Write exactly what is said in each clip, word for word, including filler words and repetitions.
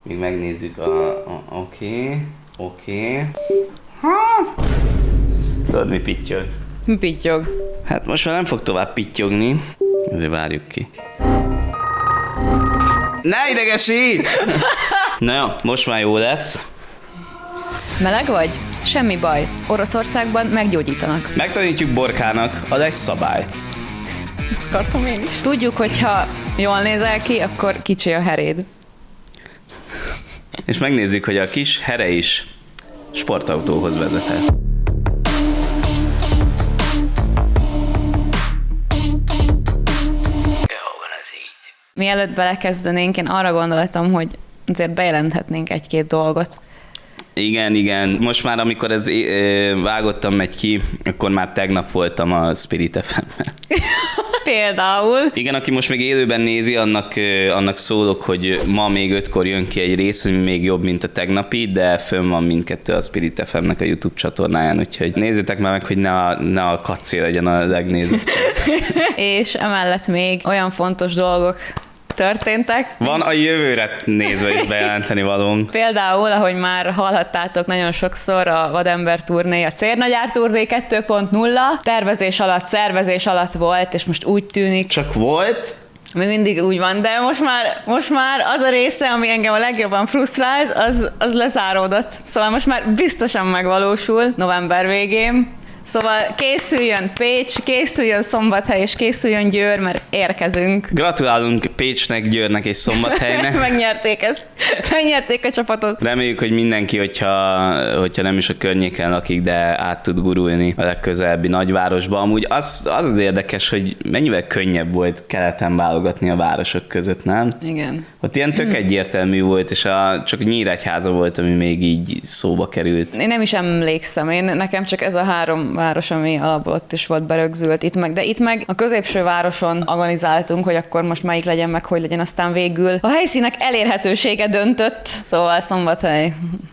Még megnézzük a... Oké, oké. Tudod, mi pittyog? Mi pittyog? Hát most már nem fog tovább pittyogni. Ezért várjuk ki. Ne idegesíts! Na jó, most már jó lesz. Meleg vagy? Semmi baj. Oroszországban meggyógyítanak. Megtanítjuk Borkának, az egy szabály. Ezt akartam én is. Tudjuk, hogy ha jól nézel ki, akkor kicsi a heréd. És megnézzük, hogy a kis here is sportautóhoz vezethet. Mielőtt belekezdenénk, én arra gondoltam, hogy azért bejelenthetnénk egy-két dolgot. Igen, igen. Most már, amikor ez vágottam megy ki, akkor már tegnap voltam a Spirit ef em-ben. Például. Igen, aki most még élőben nézi, annak, annak szólok, hogy ma még ötkor jön ki egy rész, ami még jobb, mint a tegnapi, de fönn van mindkettő a Spirit ef em-nek a YouTube csatornáján, úgyhogy nézzétek már meg, hogy ne a, ne a kacé legyen a legnézőbb. És emellett még olyan fontos dolgok történtek. Van a jövőre nézve is bejelenteni valónk. Például, ahogy már hallhattátok nagyon sokszor, a Vadember turné, a Cérnagyár turné kettő pont nulla tervezés alatt, szervezés alatt volt, és most úgy tűnik. Csak volt? Még mindig úgy van, de most már, most már az a része, ami engem a legjobban frusztrált, az, az lezáródott. Szóval most már biztosan megvalósul november végén. Szóval készüljön Pécs, készüljön Szombathely, és készüljön Győr, mert érkezünk. Gratulálunk Pécsnek, Győrnek és Szombathelynek. Megnyerték ezt. Megnyerték a csapatot. Reméljük, hogy mindenki, hogyha, hogyha nem is a környéken lakik, de át tud gurulni a legközelebbi nagyvárosba. Amúgy az, az az érdekes, hogy mennyivel könnyebb volt keleten válogatni a városok között, nem? Igen. Ott ilyen tök egyértelmű volt, és a, csak Nyíregyháza volt, ami még így szóba került. Én nem is emlékszem, én, nekem csak ez a három város, ami alapból ott is volt berögzült itt meg, de itt meg a középső városon agonizáltunk, hogy akkor most melyik legyen meg, hogy legyen, aztán végül a helyszínek elérhetősége döntött, szóval Szombathely.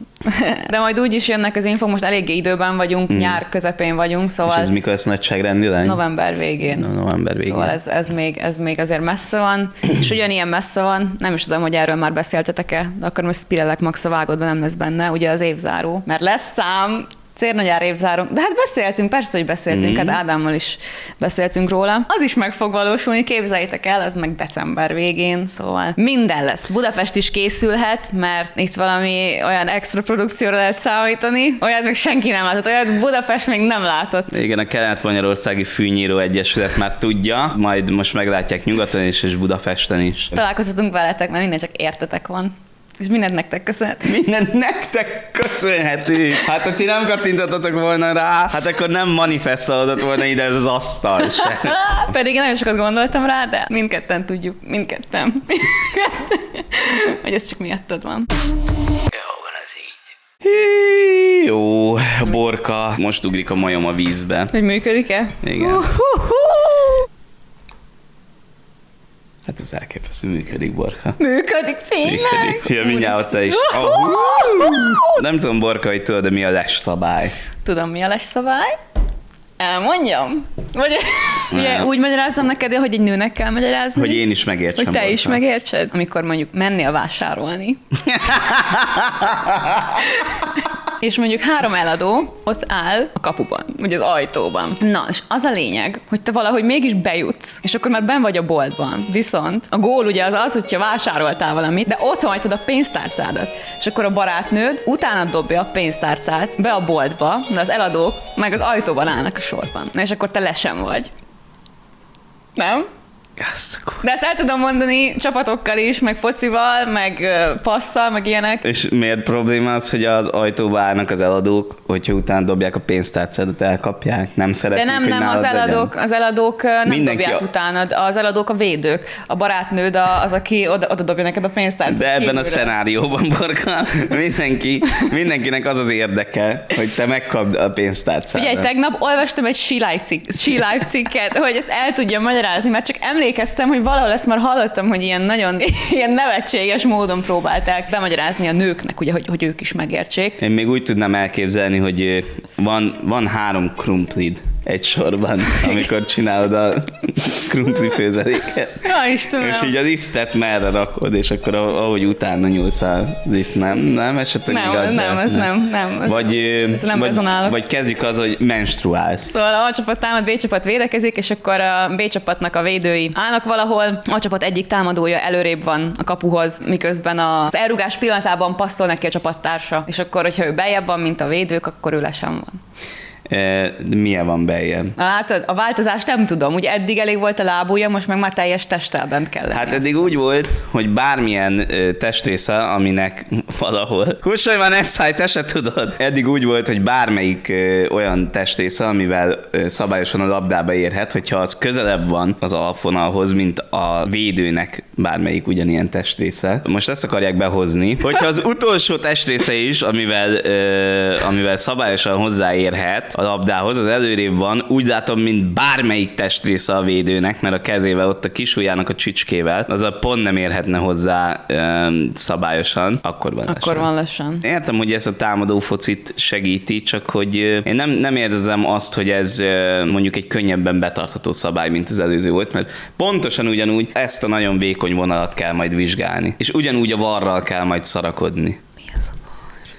De majd úgy is jönnek az info, most eléggé időben vagyunk, mm. nyár közepén vagyunk, szóval... És ez mikor lesz nagyságrendileg? November végén. No, november végén. Szóval ez, ez, még, ez még azért messze van, és ugyanilyen messze van, nem is tudom, hogy erről már beszéltetek-e, de akkor most Spirellek Max a vágodban nem lesz benne, ugye az évzáró, mert lesz szám, Cérnagyár évzáró. De hát beszéltünk, persze, hogy beszéltünk, mm. hát Ádámmal is beszéltünk róla. Az is meg fog valósulni, képzeljétek el, az meg december végén, szóval minden lesz. Budapest is készülhet, mert itt valami olyan extra produkcióra lehet számítani, olyat még senki nem látott, olyat Budapest még nem látott. Igen, a Kelet-Magyarországi Fűnyíró Egyesület már tudja, majd most meglátják nyugaton is, és Budapesten is. Találkozhatunk veletek, mert minden csak értetek van. És mindent nektek köszönhető. Mindent nektek köszönhető. Hát, ha ti nem kattintottatok volna rá, hát akkor nem manifestálódott volna ide ez az asztal se. Pedig én nagyon sokat gondoltam rá, de mindketten tudjuk, mindketten, mindketten, hogy ez csak miattad van. Jó van ez így. Hí, jó, Borka, most ugrik a majom a vízbe. Hogy működik-e? Igen. Uh-huh. Hát ez elképesztő, működik, Borka. Működik, tényleg? Működik. Fia, mindjárt te is. Oh. Nem tudom, Borka, hogy tudod, de mi a les szabály? Tudom, mi a les szabály? Elmondjam? Vagy fia, úgy magyarázom neked, hogy egy nőnek kell magyarázni? Hogy én is megértsem. Hogy te Borka. Is megértsed? Amikor mondjuk mennél vásárolni. És mondjuk három eladó ott áll a kapuban, vagy az ajtóban. Na, és az a lényeg, hogy te valahogy mégis bejutsz, és akkor már benn vagy a boltban. Viszont a gól ugye az az, hogyha vásároltál valamit, de ott hagytad a pénztárcádat. És akkor a barátnőd utána dobja a pénztárcát be a boltba, de az eladók meg az ajtóban állnak a sorban. Na, és akkor te lesen vagy. Nem? De ezt el tudom mondani csapatokkal is, meg focival, meg uh, passzal, meg ilyenek. És miért probléma az, hogy az ajtóba állnak az eladók, hogyha utána dobják a pénztárcádat, elkapják? Nem szeretnék, de nem, hogy nem, az eladók, az eladók nem Mindenki dobják a... utánad, az eladók a védők. A barátnőd az, aki oda, oda dobja neked a pénztárcát. De ebben kívülre. A szenárióban, Borka, mindenki, mindenkinek az az érdeke, hogy te megkapd a pénztárcádat. Figyelj, tegnap olvastam egy She Life, cikk, She Life cikket, hogy ezt el tudja magyarázni, mert csak emlékeztem, hogy valahol ezt már hallottam, hogy ilyen nagyon ilyen nevetséges módon próbálták bemagyarázni a nőknek, ugye, hogy, hogy ők is megértsék. Én még úgy tudnám elképzelni, hogy van, van három krumplid, egy sorban, amikor csinálod a krumpli főzeléket. Ja, Istenem. És így a lisztet merre rakod, és akkor ahogy utána nyúlsz a liszt, nem? Nem, esetleg nem, igaz? Nem, ez nem, nem. Ez, vagy, ez nem vagy, rezonálok. vagy kezdjük az, hogy menstruálsz. Szóval a A csapat támad, B csapat védekezik, és akkor a B csapatnak a védői állnak valahol, A csapat egyik támadója előrébb van a kapuhoz, miközben az elrugás pillanatában passzol neki a csapattársa, és akkor, hogyha ő bejebb van, mint a védők, akkor ő le sem van. De milyen van bejjebb? Hát a változást nem tudom. Ugye eddig elég volt a lábúja, most meg már teljes testtel bent kell lenni. Hát eddig úgy volt, hogy bármilyen ö, testrésze, aminek valahol... Kussolj már, Eszháj, te se tudod. Eddig úgy volt, hogy bármelyik ö, olyan testrésze, amivel ö, szabályosan a labdába érhet, hogyha az közelebb van az alapvonalhoz, mint a védőnek bármelyik ugyanilyen testrésze. Most ezt akarják behozni, hogyha az utolsó testrésze is, amivel, ö, amivel szabályosan hozzáérhet a labdához, az előrébb van, úgy látom, mint bármelyik testrésze a védőnek, mert a kezével, ott a kisujjának a csücskével, az a pont nem érhetne hozzá ö, szabályosan, akkor van lesen. Akkor van lesen. Értem, hogy ez a támadó focit segíti, csak hogy ö, én nem, nem érzem azt, hogy ez ö, mondjuk egy könnyebben betartható szabály, mint az előző volt, mert pontosan ugyanúgy ezt a nagyon vékony vonalat kell majd vizsgálni. És ugyanúgy a varral kell majd szarakodni. Mi az a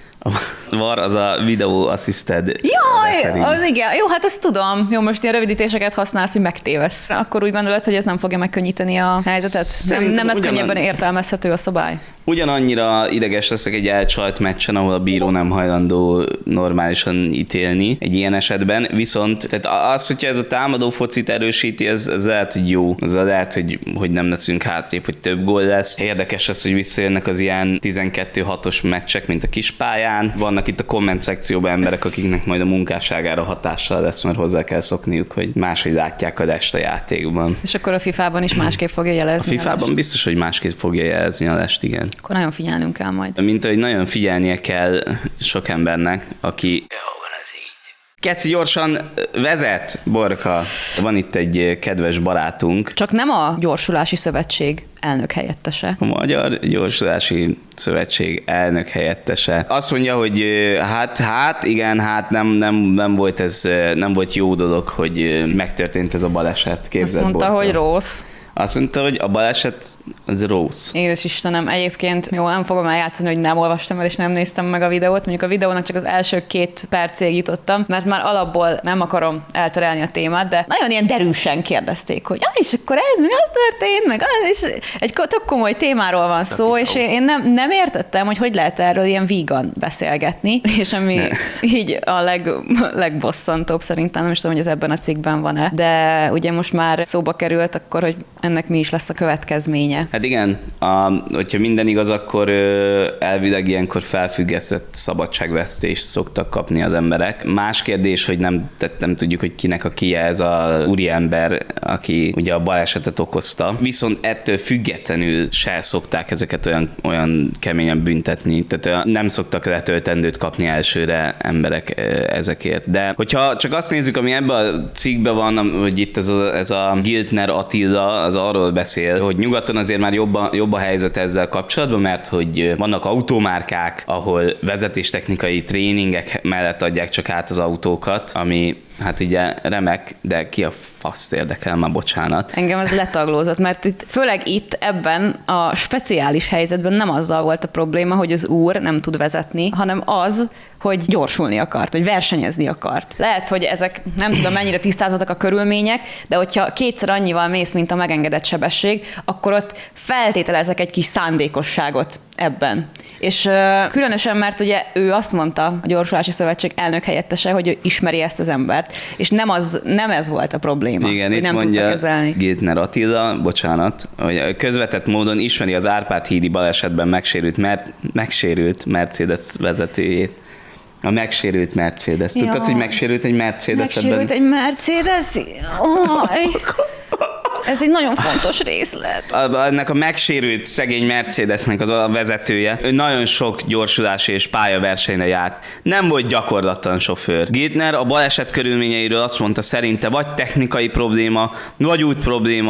A var az a Video Assisted Jaj, referee. az igen. Jó, hát ezt tudom. Jó, most ilyen rövidítéseket használsz, hogy megtévesz. Akkor úgy gondolod, hogy ez nem fogja megkönnyíteni a helyzetet? Nem, Szerintem nem lesz ugyanan- könnyebben értelmezhető a szabály? Ugyanannyira ideges leszek egy elcsalt meccsen, ahol a bíró nem hajlandó normálisan ítélni egy ilyen esetben, viszont tehát az, hogyha ez a támadó focit erősíti, ez, ez lehet, hogy jó. Az lehet, hogy, hogy nem leszünk hátrébb, hogy több gól lesz. Érdekes lesz, hogy visszajönnek az ilyen tizenkettő hatos meccsek, mint a kispályán. Vannak itt a komment szekcióban emberek, akiknek majd a munkásságára hatással lesz, mert hozzá kell szokniuk, hogy máshogy látják a lest a játékban. És akkor a fifában is másképp fogja A jelezni. fifában lest. biztos, hogy másképp fogja jelezni a lest, igen. Akkor nagyon figyelnünk kell majd. Mint ahogy nagyon figyelnie kell sok embernek, aki... Jó, van ez így. Keci, gyorsan vezet, Borka. Van itt egy kedves barátunk, Csak nem a Gyorsulási Szövetség elnök helyettese. a Magyar Gyorsulási Szövetség elnök helyettese. Azt mondja, hogy ö, hát, hát, igen, hát nem, nem, nem volt ez, ö, nem volt jó dolog, hogy ö, megtörtént ez a baleset. Azt Képzeld, mondta, Borka. hogy rossz. Azt mondta, hogy a baleset az rossz. Édes Istenem, egyébként jó, nem fogom eljátszani, hogy nem olvastam el és nem néztem meg a videót. Mondjuk a videónak csak az első két percig jutottam, mert már alapból nem akarom elterelni a témát, de nagyon ilyen derűsen kérdezték, hogy ah, és akkor ez mi, az történt, meg az, és egy tök komoly témáról van szó, és én nem, nem értettem, hogy hogy lehet erről ilyen vígan beszélgetni, és ami ne. így a leg, legbosszantóbb szerintem, nem is tudom, hogy ez ebben a cikkben van-e, de ugye most már szóba került akkor, hogy ennek mi is lesz a következménye. Hát igen, a, hogyha minden igaz, akkor ö, elvileg ilyenkor felfüggesztett szabadságvesztést szoktak kapni az emberek. Más kérdés, hogy nem, tehát nem tudjuk, hogy kinek a kie ez a úriember, aki ugye a balesetet okozta. Viszont ettől függetlenül se szokták ezeket olyan, olyan keményen büntetni, tehát nem szoktak letöltendőt kapni elsőre emberek ö, ezekért. De hogyha csak azt nézzük, ami ebben a cikkben van, hogy itt ez a, ez a Giltner Attila, az arról beszél, hogy nyugaton azért már jobb a, jobb a helyzet ezzel kapcsolatban, mert hogy vannak automárkák, ahol vezetéstechnikai tréningek mellett adják csak át az autókat, ami hát ugye remek, de ki a faszt érdekel, már bocsánat. Engem ez letaglózott, mert itt, főleg itt ebben a speciális helyzetben nem azzal volt a probléma, hogy az úr nem tud vezetni, hanem az, hogy gyorsulni akart, vagy versenyezni akart. Lehet, hogy ezek nem tudom mennyire tisztázottak a körülmények, de hogyha kétszer annyival mész, mint a megengedett sebesség, akkor ott feltételezek egy kis szándékosságot ebben. És uh, különösen, mert ugye ő azt mondta, a Gyorsulási Szövetség elnök helyettese, hogy ő ismeri ezt az embert, és nem, az, nem ez volt a probléma. Igen, itt nem mondja kezelni. Giltner Attila, bocsánat, hogy közvetett módon ismeri az Árpád-hídi balesetben megsérült, mer- megsérült Mercedes vezetőjét. A megsérült Mercedes. Tudtad, Ja. hogy megsérült egy Mercedes? Megsérült ebben? egy Mercedes? Oh, ez egy nagyon fontos részlet. A, ennek a megsérült szegény Mercedesnek az a vezetője, ő nagyon sok gyorsulási és pályaversenyre járt. Nem volt gyakorlatlan sofőr. Giltner a baleset körülményeiről azt mondta, szerinte vagy technikai probléma, vagy út probléma,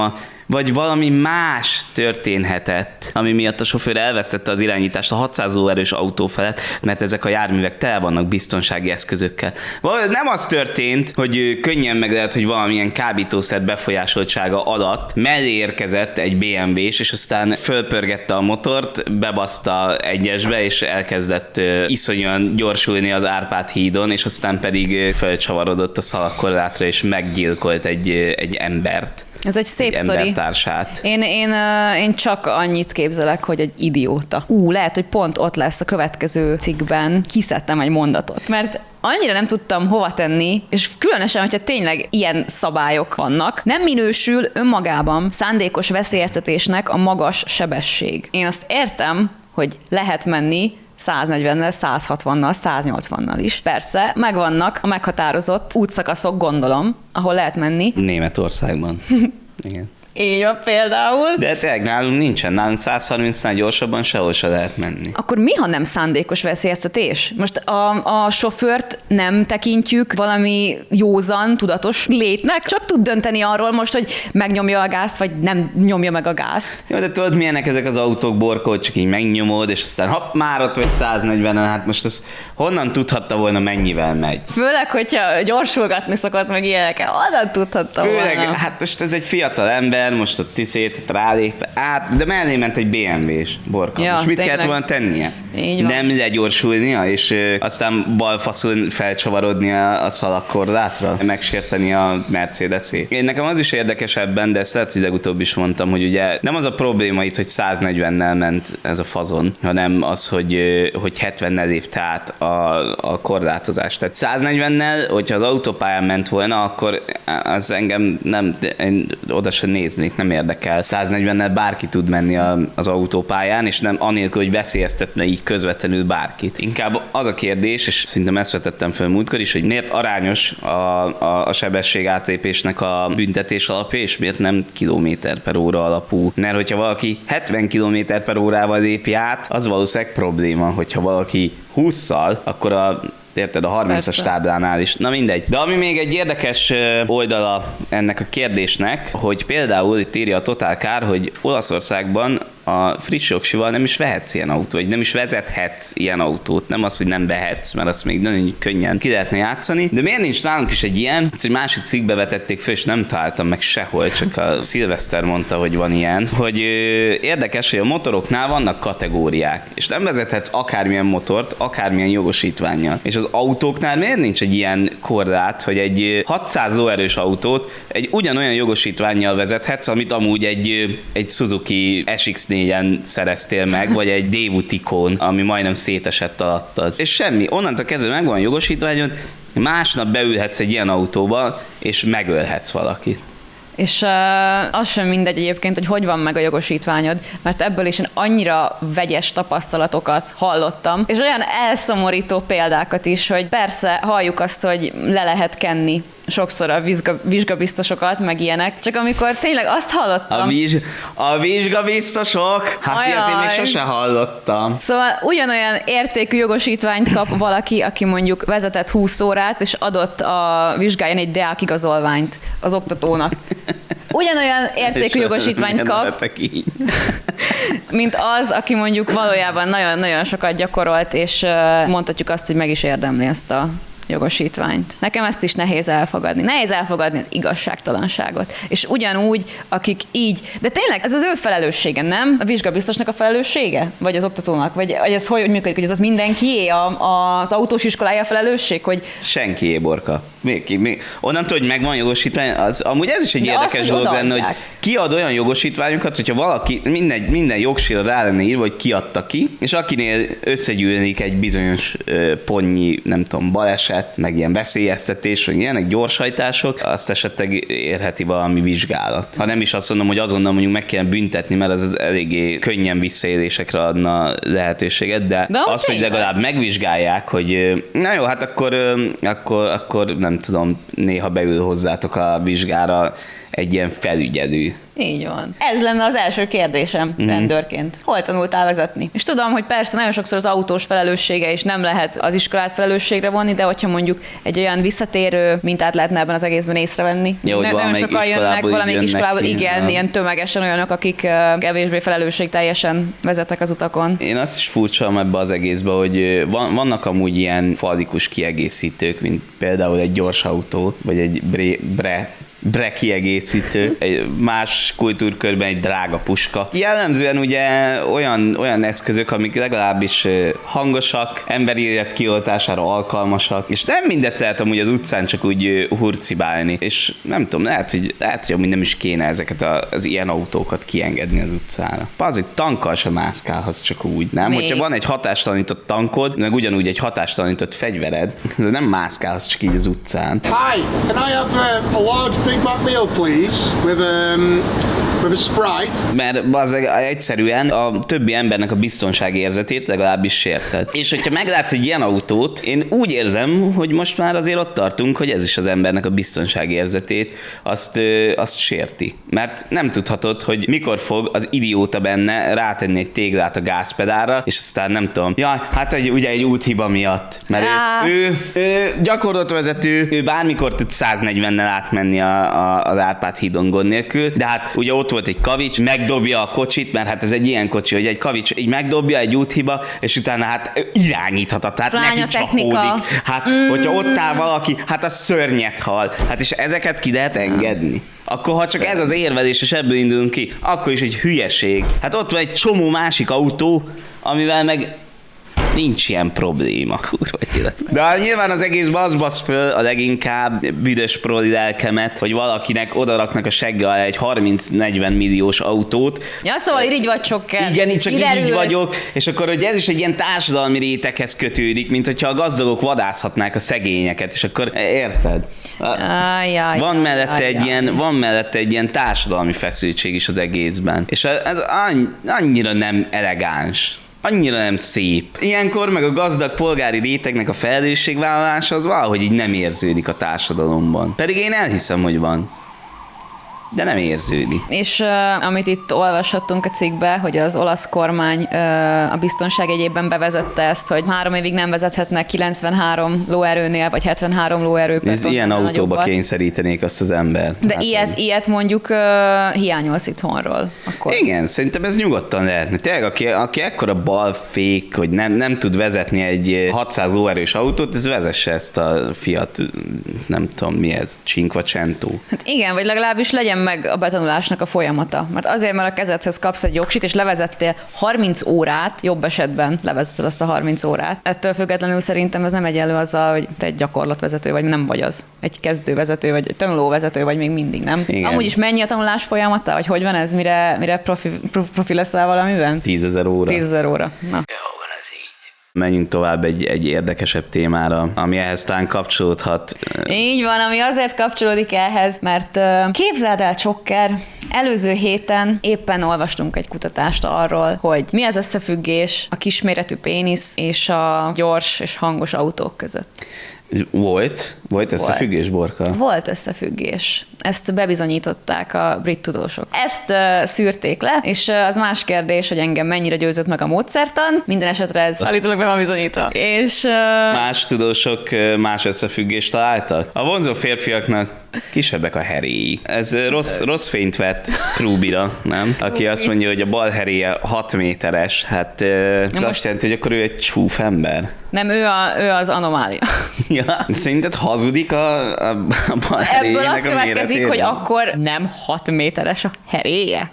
vagy valami más történhetett, ami miatt a sofőr elvesztette az irányítást a hatszáz lóerős autó felett, mert ezek a járművek tele vannak biztonsági eszközökkel. Valahogy nem az történt, hogy könnyen meg lehet, hogy valamilyen kábítószer befolyásoltsága alatt mellé érkezett egy bé em vé-s, és aztán fölpörgette a motort, bebaszta egyesbe, és elkezdett iszonyan gyorsulni az Árpád hídon, és aztán pedig felcsavarodott a szalagkorlátra, és meggyilkolt egy, egy embert. Ez egy szép egy sztori. embertársát. Én, én, én csak annyit képzelek, hogy egy idióta. Ú, lehet, hogy pont ott lesz a következő cikkben. Kiszedtem egy mondatot. Mert annyira nem tudtam hova tenni, és különösen, hogyha tényleg ilyen szabályok vannak, nem minősül önmagában szándékos veszélyeztetésnek a magas sebesség. Én azt értem, hogy lehet menni száznegyvennel, százhatvannal, száznyolcvannal is. Persze, megvannak a meghatározott útszakaszok, gondolom, ahol lehet menni. Németországban. Igen. Így van például. De tényleg nálunk nincsen, nálunk száz harmincnál gyorsabban sehol se lehet menni. Akkor mi, ha nem szándékos veszélyeztetés? Most a, a sofőrt nem tekintjük valami józan, tudatos létnek, csak tud dönteni arról most, hogy megnyomja a gázt, vagy nem nyomja meg a gázt. Jó, de tudod, milyenek ezek az autók, Borkó, csak így megnyomod, és aztán hopp, már ott vagy száznegyvenen, hát most ez honnan tudhatta volna, mennyivel megy? Főleg, hogyha gyorsulgatni szokott meg ilyeneket, honnan tudhatta Főleg, volna? hát most ez egy fiatal ember, most a tiszét rálép, át, de mellé ment egy bé em vé-s, Borka. Ja, most mit tényleg. kellett volna tennie? Így van. Nem legyorsulnia, és ö, aztán balfaszul felcsavarodnia a szalagkorlátra, megsérteni a Mercedes-ét. Én nekem az is érdekes ebben, de ezt lehet, hogy legutóbb is mondtam, hogy ugye nem az a probléma itt, hogy száznegyvennel ment ez a fazon, hanem az, hogy, ö, hogy hetvennel lépte át a, a korlátozást. Tehát száznegyvennel, hogyha az autópályán ment volna, akkor az engem nem, én oda se néznék, nem érdekel. száznegyvennel bárki tud menni a, az autópályán, és nem anélkül, hogy veszélyeztetne így közvetlenül bárkit. Inkább az a kérdés, és szerintem ezt vetettem fel múltkor is, hogy miért arányos a, a, a sebesség átlépésnek a büntetés alapja, és miért nem kilométer per óra alapú. Mert hogyha valaki hetven kilométer per órával lépi át, az valószínűleg probléma, hogyha valaki hússzal, akkor a érted, a harmincas Persze. táblánál is. Na mindegy. De ami még egy érdekes oldala ennek a kérdésnek, hogy például itt írja a Total Car, hogy Olaszországban a friss jogsival nem is vehetsz ilyen autót, vagy nem is vezethetsz ilyen autót. Nem az, hogy nem vehetsz, mert azt még nagyon könnyen ki lehetne játszani. De miért nincs nálunk is egy ilyen? Ezt egy másik cikkbe vetették föl, és nem találtam meg sehol, csak a Szilveszter mondta, hogy van ilyen. Hogy ö, érdekes, hogy a motoroknál vannak kategóriák, és nem vezethetsz akármilyen motort, akármilyen jogosítvánnyal. És az autóknál miért nincs egy ilyen korlát, hogy egy hatszáz lóerős autót egy ugyanolyan jogosítvánnyal vezethetsz, amit amúgy egy, egy Suzuki es iksz négyen szereztél meg, vagy egy Daewoo Ticón, ami majdnem szétesett alattad. És semmi. Onnantól kezdve megvan a jogosítványod, másnap beülhetsz egy ilyen autóba, és megölhetsz valakit. És uh, az sem mindegy egyébként, hogy hogy van meg a jogosítványod, mert ebből is én annyira vegyes tapasztalatokat hallottam, és olyan elszomorító példákat is, hogy persze halljuk azt, hogy le lehet kenni sokszor a vizsga, vizsgabiztosokat, meg ilyenek, csak amikor tényleg azt hallottam... A, vizs, a vizsgabiztosok? Hát Ajaj. ilyet én még sose hallottam. Szóval ugyanolyan értékű jogosítványt kap valaki, aki mondjuk vezetett húsz órát, és adott a vizsgáján egy deák igazolványt az oktatónak. Ugyanolyan értékű jogosítványt kap, mint az, aki mondjuk valójában nagyon-nagyon sokat gyakorolt, és mondhatjuk azt, hogy meg is érdemli ezt a jogosítványt. Nekem ezt is nehéz elfogadni. Nehéz elfogadni az igazságtalanságot. És ugyanúgy, akik így, de tényleg ez az ő felelőssége, nem? A vizsgabiztosnak a felelőssége? Vagy az oktatónak? Vagy ez hogy működik, hogy az ott mindenkié, a, az autós iskolája a felelősség? Hogy... Senkié, Borka. Még, még. Onnantól, hogy megvan jogosítvány, az, amúgy ez is egy de érdekes azt, dolog lenne, hogy odaadják. kiad olyan jogosítványokat, hogyha valaki, minden, minden jogsira rá lenne írva, hogy kiadta ki, és akinél összegyűlnik egy bizonyos ö, ponnyi, nem tudom, baleset, meg ilyen veszélyeztetés, vagy ilyenek, gyorshajtások, azt esetleg érheti valami vizsgálat. Ha nem is azt mondom, hogy azonnal mondjuk meg kell büntetni, mert ez az eléggé könnyen visszaélésekre adna lehetőséget, de, de az, hogy legalább megvizsgálják, hogy na jó, hát akkor, akkor, akkor nem tudom, néha beül hozzátok a vizsgára egy ilyen felügyelő. Így van. Ez lenne az első kérdésem mm. rendőrként. Hol tanultál vezetni? És tudom, hogy persze nagyon sokszor az autós felelőssége is nem lehet az iskolát felelősségre vonni, de hogyha mondjuk egy olyan visszatérő mintát lehetne ebben az egészben észrevenni. Ja, ne, nagyon sokan jönnek valamelyik iskolából, ki, igen, nem. Ilyen tömegesen olyanok, akik uh, kevésbé felelősségteljesen vezetnek az utakon. Én azt is furcsalom ebbe az egészbe, hogy van, vannak amúgy ilyen faldikus kiegészítők, mint például egy gyors autó, vagy egy bre, bre bre kiegészítő, egy más kultúrkörben egy drága puska. Jellemzően ugye olyan, olyan eszközök, amik legalábbis hangosak, emberi élet kioltására alkalmasak, és nem mindet lehet amúgy az utcán csak úgy hurcibálni, és nem tudom, lehet, hogy, lehet, hogy amúgy nem is kéne ezeket az ilyen autókat kiengedni az utcára. Az egy tankkal sem mászkálhatsz csak úgy, nem? Még. Hogyha van egy hatástalanított tankod, meg ugyanúgy egy hatástalanított fegyvered, nem mászkálhatsz csak így az utcán. Hi, can I have a, a large Big Mac meal, please, with um, with a Sprite. Mert az egyszerűen a többi embernek a biztonságérzetét legalábbis sérted. És hogyha meglátsz egy ilyen autót, én úgy érzem, hogy most már azért ott tartunk, hogy ez is az embernek a biztonságérzetét azt, azt sérti. Mert nem tudhatod, hogy mikor fog az idióta benne rátenni egy téglát a gázpedálra, és aztán nem tudom, jaj, hát egy, ugye egy úthiba miatt. Mert ő, ő, ő gyakorlatvezető, ő bármikor tud száznegyvennel átmenni a, a, az Árpád hídon gond nélkül, de hát ugye ott volt egy kavics, megdobja a kocsit, mert hát ez egy ilyen kocsi, hogy egy kavics így megdobja, egy úthiba, és utána hát irányíthatatlan, tehát neki csapódik. Hát, mm. hogyha ott áll valaki, hát az szörnyet hal. Hát és ezeket ki lehet engedni. Akkor ha csak ez az érvelés, és ebből indulunk ki, akkor is egy hülyeség. Hát ott van egy csomó másik autó, amivel meg nincs ilyen probléma. Kurva élet. De nyilván az egészben az basz föl a leginkább büdös proli lelkemet, hogy valakinek odaraknak a segge alá egy harminc-negyven milliós autót. Ja, szóval irigy vagy sokkal. Igen, csak így, így vagyok, és akkor hogy ez is egy ilyen társadalmi réteghez kötődik, mint hogyha a gazdagok vadászhatnák a szegényeket, és akkor érted? Ajaj, van, mellette ajaj. egy ilyen, van mellette egy ilyen társadalmi feszültség is az egészben. És ez annyira nem elegáns. Annyira nem szép. Ilyenkor meg a gazdag polgári rétegnek a felelősségvállalása az valahogy így nem érződik a társadalomban. Pedig én elhiszem, hogy van. De nem érződik. És uh, amit itt olvashattunk a cikkbe, hogy az olasz kormány uh, a biztonság egyében bevezette ezt, hogy három évig nem vezethetnek kilencvenhárom lóerőnél, vagy hetvenhárom lóerő. Ez ilyen autóba nagyobbat. Kényszerítenék azt az ember. De hát, ilyet, hogy... ilyet mondjuk uh, hiányolsz itthonról. Akkor. Igen, szerintem ez nyugodtan lehetne. Tényleg, aki, aki ekkora balfék, hogy nem, nem tud vezetni egy hatszáz lóerős autót, ez vezesse ezt a Fiat, nem tudom mi ez, Cinquecento. Hát igen, vagy legalábbis legyen meg a betanulásnak a folyamata. Mert azért, mert a kezedhez kapsz egy jogsit, és levezettél harminc órát, jobb esetben levezetted azt a harminc órát. Ettől függetlenül szerintem ez nem egyenlő azzal, hogy te egy gyakorlatvezető vagy, nem vagy az. Egy kezdővezető, vagy egy tanulóvezető vagy még mindig, nem? Igen. Amúgy is mennyi a tanulás folyamata? Vagy hogy van ez, mire, mire profi, profi leszel valamiben? Tízezer óra. Tízezer óra. Na. Menjünk tovább egy, egy érdekesebb témára, ami ehhez talán kapcsolódhat. Így van, ami azért kapcsolódik ehhez, mert uh, képzeld el, Csokker, előző héten éppen olvastunk egy kutatást arról, hogy mi az összefüggés a kisméretű pénisz és a gyors és hangos autók között. Volt? Volt összefüggés, Borka? Volt összefüggés. Ezt bebizonyították a brit tudósok. Ezt uh, szűrték le, és uh, az más kérdés, hogy engem mennyire győzött meg a módszertan. Minden esetre ez állítólag be van bizonyítva. És, uh... Más tudósok más összefüggést találtak? A vonzó férfiaknak kisebbek a heréi. Ez rossz, rossz fényt vett Krúbira, nem? Aki azt mondja, hogy a bal heréje hat méteres. Hát ez most... azt jelenti, hogy akkor ő egy csúf ember. Nem, ő, a, ő az anomália. Ja, szerinted hazudik a, a, a bal heréjének a méretében? Ebből az következik, hogy akkor nem hat méteres a heréje?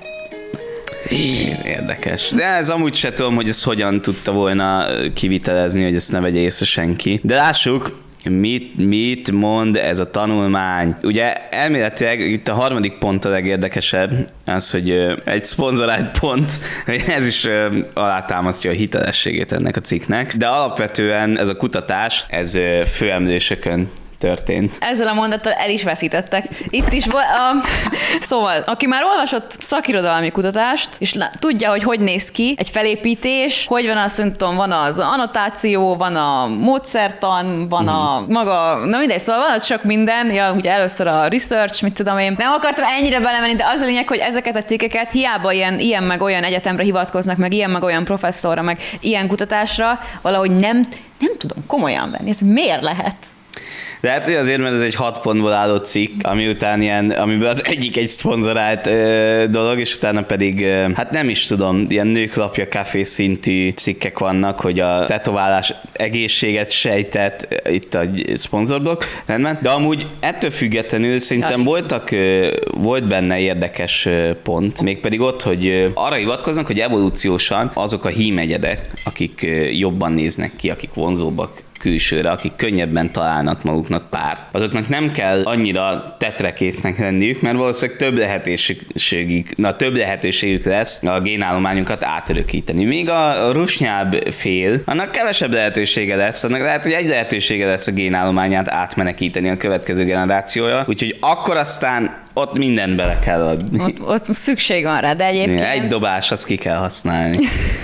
Érdekes. De ez amúgy se tudom, hogy ezt hogyan tudta volna kivitelezni, hogy ezt ne vegye észre senki. De lássuk, Mit, mit mond ez a tanulmány? Ugye elméletileg itt a harmadik pont a legérdekesebb, az, hogy egy szponzorált pont, ez is alátámasztja a hitelességét ennek a cikknek, de alapvetően ez a kutatás, ez főemlősökön történt. Ezzel a mondattal el is veszítettek. Itt is volt, a... szóval, aki már olvasott szakirodalmi kutatást, és lá- tudja, hogy hogy néz ki egy felépítés, hogy van azt, nem tudom, van az annotáció, van a módszertan, van a maga, na mindegy, szóval van ott sok minden, ja, ugye először a research, mit tudom én. Nem akartam ennyire belemenni, de az a lényeg, hogy ezeket a cikkeket hiába ilyen, ilyen meg olyan egyetemre hivatkoznak, meg ilyen meg olyan professzorra, meg ilyen kutatásra, valahogy nem, nem tudom komolyan venni. Ez miért lehet? De hát azért, mert ez egy hat pontból álló cikk, ami után ilyen, amiből az egyik egy szponzorált ö, dolog, és utána pedig, ö, hát nem is tudom, ilyen nőklapja kávé szintű cikkek vannak, hogy a tetoválás egészséget sejtett, itt a szponzorblokk, rendben. De amúgy ettől függetlenül szerintem voltak, ö, volt benne érdekes ö, pont, mégpedig ott, hogy ö, arra hivatkoznak, hogy evolúciósan azok a hímegyedek, akik ö, jobban néznek ki, akik vonzóbbak külsőre, akik könnyebben találnak maguknak párt, azoknak nem kell annyira tetrekésznek lenniük, mert valószínűleg több lehetőségük, na, több lehetőségük lesz a génállományukat átörökíteni. Míg a rusnyább fél, annak kevesebb lehetősége lesz, annak lehet, hogy egy lehetősége lesz a génállományát átmenekíteni a következő generációja, úgyhogy akkor aztán ott mindent bele kell adni. Ott, ott szükség van rá, de egyébként... Egy dobás, azt ki kell használni.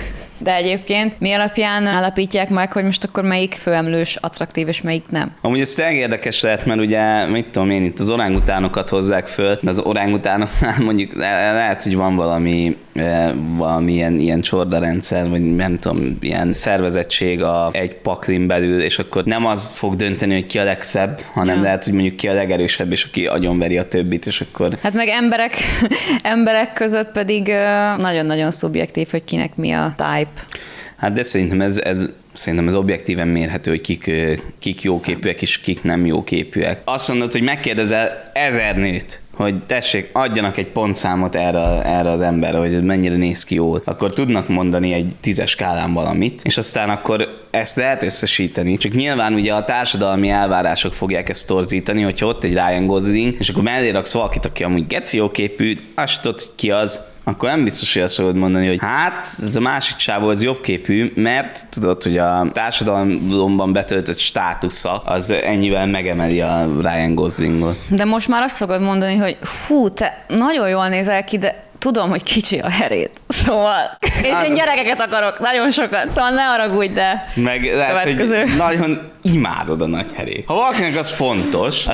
De egyébként mi alapján állapítják meg, hogy most akkor melyik főemlős attraktív, és melyik nem? Amúgy ez tényleg érdekes lehet, mert ugye, mit tudom én, itt az orángutánokat hozzák föl, de az orángutánoknál mondjuk le- lehet, hogy van valami, e, valami ilyen, ilyen csordarendszer, vagy nem tudom, ilyen szervezettség a, egy paklin belül, és akkor nem az fog dönteni, hogy ki a legszebb, hanem ja. lehet, hogy mondjuk ki a legerősebb, és aki agyonveri a többit, és akkor... Hát meg emberek, emberek között pedig nagyon-nagyon szubjektív, hogy kinek mi a type. Hát de szerintem ez, ez, szerintem ez objektíven mérhető, hogy kik, kik jóképűek és kik nem jóképűek. Azt mondod, hogy megkérdezel ezer nőt, hogy tessék, adjanak egy pontszámot erre, erre az emberre, hogy mennyire néz ki jól, akkor tudnak mondani egy tízes skálán valamit, és aztán akkor ezt lehet összesíteni. Csak nyilván ugye a társadalmi elvárások fogják ezt torzítani, hogyha ott egy Ryan Gosling, és akkor mellé raksz valakit, aki amúgy geci jóképű, azt tudod, hogy ki az, akkor nem biztos, hogy azt fogod mondani, hogy hát ez a másik csávó az jobbképű, mert tudod, hogy a társadalomban betöltött státusza az ennyivel megemeli a Ryan Goslingot. De most már azt fogod mondani, hogy hú, te nagyon jól nézel ki, de tudom, hogy kicsi a herét. Szóval, és az... én gyerekeket akarok, nagyon sokat, szóval ne haragudj, de meg lehet, következő. Hogy nagyon imádod a nagy herét. Ha valakinek az fontos,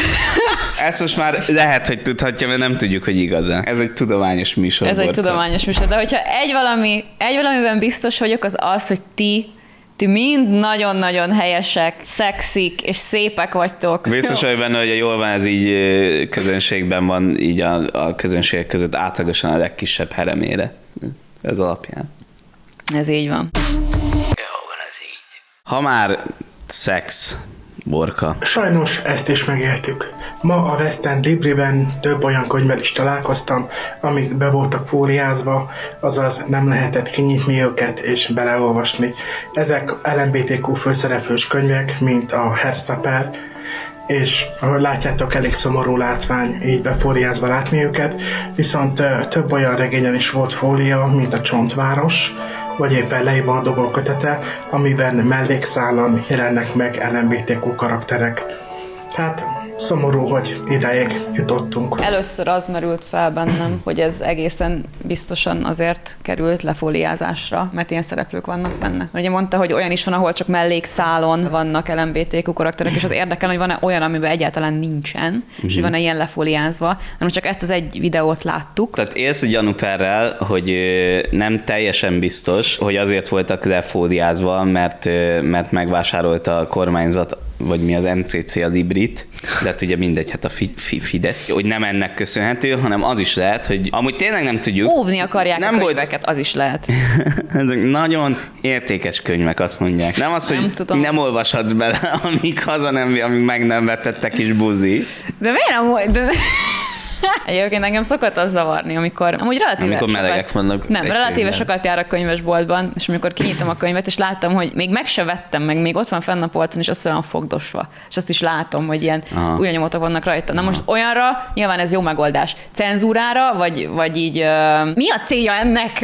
ezt most már lehet, hogy tudhatja, mert nem tudjuk, hogy igaz-e. Ez egy tudományos műsor. Ez egy tudományos műsor, de hogyha egy, valami, egy valamiben biztos vagyok, az az, hogy ti Ti mind nagyon-nagyon helyesek, szexik és szépek vagytok. Biztos vagy benne, hogy jól van, ez így közönségben van, így a, a közönségek között átlagosan a legkisebb heremére. Ez alapján. Ez így van. Jó van, ez így. Ha már szex, Borka. Sajnos ezt is megéltük. Ma a West End Library-ben több olyan könyvvel is találkoztam, amik be voltak fóliázva, azaz nem lehetett kinyitni őket és beleolvasni. Ezek el em bé té kú főszereplős könyvek, mint a Heartstopper, és ahogy látjátok, elég szomorú látvány így befóliázva látni őket, viszont több olyan regényen is volt fólia, mint a Csontváros, vagy éppen Leiba a Dogol kötete, amiben mellékszálon jelennek meg el em bé té kú karakterek. Hát szomorú, hogy ideig jutottunk. Először az merült fel bennem, hogy ez egészen biztosan azért került lefóliázásra, mert ilyen szereplők vannak benne. Ugye mondta, hogy olyan is van, ahol csak mellékszálon vannak el em bé té kú karakterek, és az érdekel, hogy van-e olyan, amiben egyáltalán nincsen, uh-huh. és van-e ilyen lefóliázva, hanem csak ezt az egy videót láttuk. Tehát élsz a gyanúperrel, hogy nem teljesen biztos, hogy azért voltak lefóliázva, mert, mert megvásárolta a kormányzat, vagy mi az em cé cé a Librit, de hát ugye mindegy, hát a fi, fi, Fidesz, hogy nem ennek köszönhető, hanem az is lehet, hogy amúgy tényleg nem tudjuk. Óvni akarják nem a könyveket, volt... az is lehet. Ezek nagyon értékes könyvek, azt mondják. Nem az, nem hogy tudom. Nem olvashatsz bele, amíg haza nem, amíg meg nem vetettek is buzi. De miért nem volt? De... Egyébként engem szokott az zavarni, amikor amúgy relatíve amikor melegek sokat, vannak. Nem, relatíve sokat jár a könyvesboltban, és amikor kinyitom a könyvet, és láttam, hogy még meg se vettem, meg még ott van fenn a polcon, és azt olyan fogdosva. És azt is látom, hogy ilyen új nyomatok vannak rajta. Na most olyanra, nyilván ez jó megoldás. Cenzúrára, vagy, vagy így, uh, mi a célja ennek?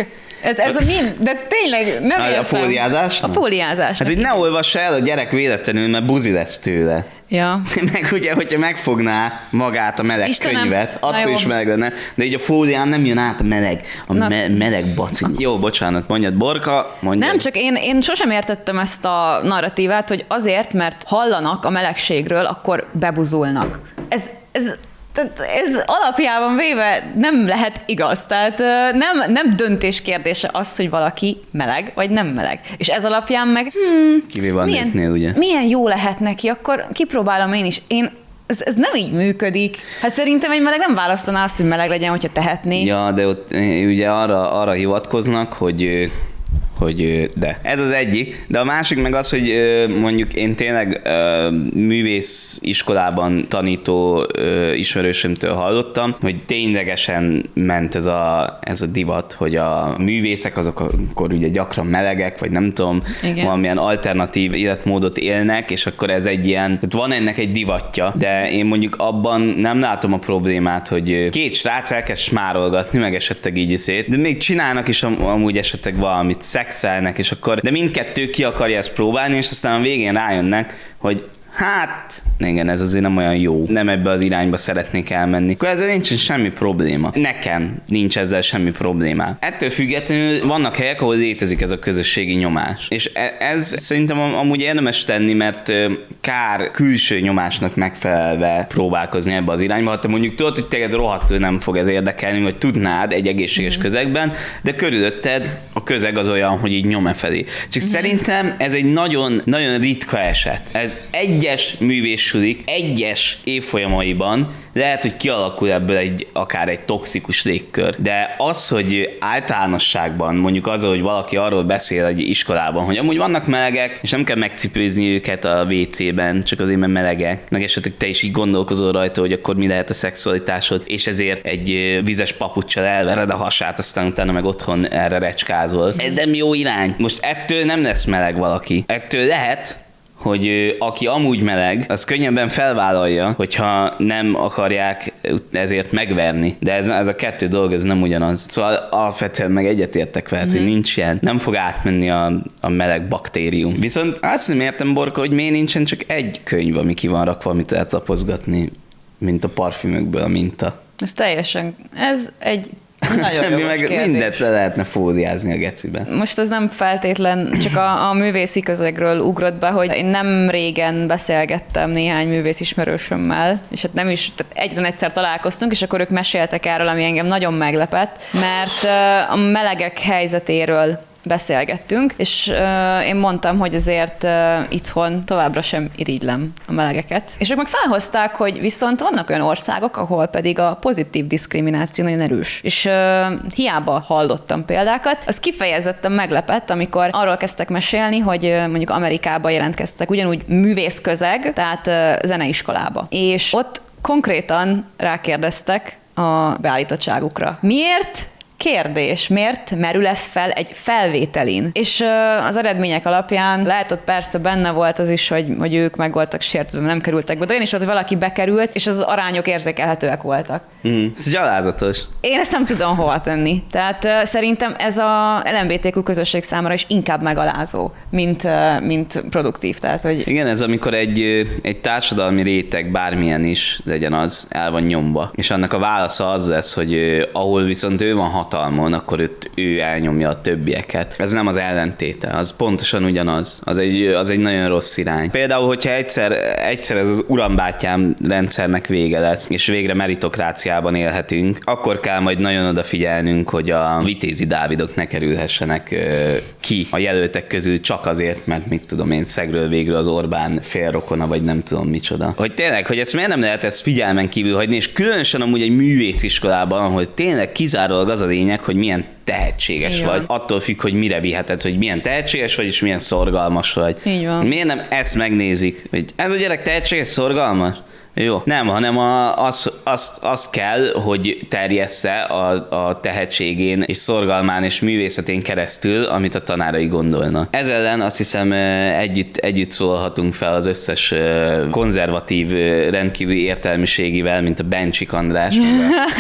Ez, ez a mind, de tényleg nem Na, értem. a fóliázás? A fóliázás. Hát, hogy ne olvassa el a gyerek véletlenül, mert buzi lesz tőle. Ja. Meg ugye, hogyha megfogná magát a meleg Istenem, könyvet, na attól jó. is meleg lenne, de így a fólián nem jön át a meleg, a me- meleg baci. Jó, bocsánat, mondjad, Borka, mondjad. Nem, csak én, én sosem értettem ezt a narratívát, hogy azért, mert hallanak a melegségről, akkor bebuzulnak. Ez, ez, tehát ez alapjában véve nem lehet igaz. Tehát ö, nem, nem döntés kérdése az, hogy valaki meleg, vagy nem meleg. És ez alapján meg, hmm, Kivéve a nőknél, milyen, ugye? milyen jó lehet neki, akkor kipróbálom én is. Én Ez, ez nem így működik. Hát szerintem egy meleg nem választaná azt, hogy meleg legyen, hogyha tehetné. Ja, de ott eh, ugye arra, arra hivatkoznak, hogy eh, hogy eh, de. Ez az egyik. De a másik meg az, hogy eh, mondjuk én tényleg eh, művész iskolában tanító eh, ismerősömtől hallottam, hogy ténylegesen ment ez a, ez a divat, hogy a művészek azok akkor ugye gyakran melegek, vagy nem tudom, Igen. valamilyen alternatív életmódot élnek, és akkor ez egy ilyen, tehát van ennek egy divatja, de én mondjuk abban nem látom a problémát, hogy két srác elkezd smárolgatni, meg esetleg így szét, de még csinálnak is am- amúgy esetleg valamit, szexelnek, és akkor, de mindkettő ki akarja ezt próbálni, és aztán a végén rájönnek, hogy hát, igen, ez azért nem olyan jó. Nem ebbe az irányba szeretnék elmenni. Akkor ezzel nincs semmi probléma. Nekem nincs ezzel semmi probléma. Ettől függetlenül vannak helyek, ahol létezik ez a közösségi nyomás. És ez szerintem amúgy érdemes tenni, mert kár külső nyomásnak megfelelve próbálkozni ebbe az irányba. Ha te mondjuk tudod, hogy téged rohadtul nem fog ez érdekelni, vagy tudnád egy egészséges mm-hmm. közegben, de körülötted a közeg az olyan, hogy így nyom e felé. Csak mm-hmm. szerintem ez egy nagyon, nagyon ritka eset. Ez egy egyes művészsulik, egyes évfolyamaiban lehet, hogy kialakul ebből egy, akár egy toxikus légkör. De az, hogy általánosságban, mondjuk az, hogy valaki arról beszél egy iskolában, hogy amúgy vannak melegek, és nem kell megcipőzni őket a vé cében, csak azért, mert melegek, meg esetleg te is így gondolkozol rajta, hogy akkor mi lehet a szexualitásod, és ezért egy vizes papuccsal elvered a hasát, aztán utána meg otthon erre recskázol. Ez nem jó irány. Most ettől nem lesz meleg valaki. Ettől lehet, hogy aki amúgy meleg, az könnyebben felvállalja, hogyha nem akarják ezért megverni. De ez, ez a kettő dolog, ez nem ugyanaz. Szóval alapvetően meg egyetértek veled, mm. hogy nincs ilyen. Nem fog átmenni a, a meleg baktérium. Viszont azt nem értem, Borka, hogy miért nincsen csak egy könyv, ami ki van rakva, amit lehet lapozgatni, mint a parfümökből a minta. Ez teljesen, ez egy nagyon Semmi, jogos meg kérdés. mindent le lehetne fóliázni a geciben. Most ez nem feltétlen csak a, a művészi közegről ugrott be, hogy én nem régen beszélgettem néhány művész ismerősömmel, és hát nem is, egyben egyszer találkoztunk, és akkor ők meséltek erről, ami engem nagyon meglepett, mert a melegek helyzetéről beszélgettünk, és uh, én mondtam, hogy azért uh, itthon továbbra sem irigylem a melegeket. És ők meg felhozták, hogy viszont vannak olyan országok, ahol pedig a pozitív diszkrimináció nagyon erős. És uh, hiába hallottam példákat, az kifejezetten meglepett, amikor arról kezdtek mesélni, hogy uh, mondjuk Amerikába jelentkeztek ugyanúgy művészközeg, tehát uh, zeneiskolába. És ott konkrétan rákérdeztek a beállítottságukra. Miért? Kérdés, miért merül ez fel egy felvételin? És uh, az eredmények alapján lehet, ott persze benne volt az is, hogy, hogy ők meg voltak sértve, nem kerültek be, de olyan is volt, hogy valaki bekerült, és az arányok érzékelhetőek voltak. Mm, ez gyalázatos. Én ezt nem tudom hova tenni. Tehát uh, szerintem ez a el em bé té kú közösség számára is inkább megalázó, mint, uh, mint produktív. Tehát, hogy... Igen, ez amikor egy, egy társadalmi réteg, bármilyen is legyen az, el van nyomva. És annak a válasza az lesz, hogy uh, ahol viszont ő van hatalmon, akkor őt, ő elnyomja a többieket. Ez nem az ellentéte, az pontosan ugyanaz. Az egy, az egy nagyon rossz irány. Például, hogyha egyszer, egyszer ez az urambátyám rendszernek vége lesz, és végre meritokráciában élhetünk, akkor kell majd nagyon odafigyelnünk, hogy a Vitézi Dávidok ne kerülhessenek ö, ki a jelöltek közül csak azért, mert mit tudom én, szegről végre az Orbán félrokona, vagy nem tudom micsoda. Hogy tényleg, hogy ezt miért nem lehet ezt figyelmen kívül hagyni, és különösen amúgy egy művésziskolában, ahol tényleg kizárólag az a lényeg, hogy milyen tehetséges Így vagy. van. Attól függ, hogy mire viheted, hogy milyen tehetséges vagy, és milyen szorgalmas vagy. Így van. Miért nem ezt megnézik? Hogy ez a gyerek tehetséges, szorgalmas? Jó. Nem, hanem a, az, az, az kell, hogy terjessze a, a tehetségén és szorgalmán és művészetén keresztül, amit a tanárai gondolnak. Ez ellen azt hiszem együtt, együtt szólhatunk fel az összes konzervatív, rendkívüli értelmiségivel, mint a Bencsik András, meg a,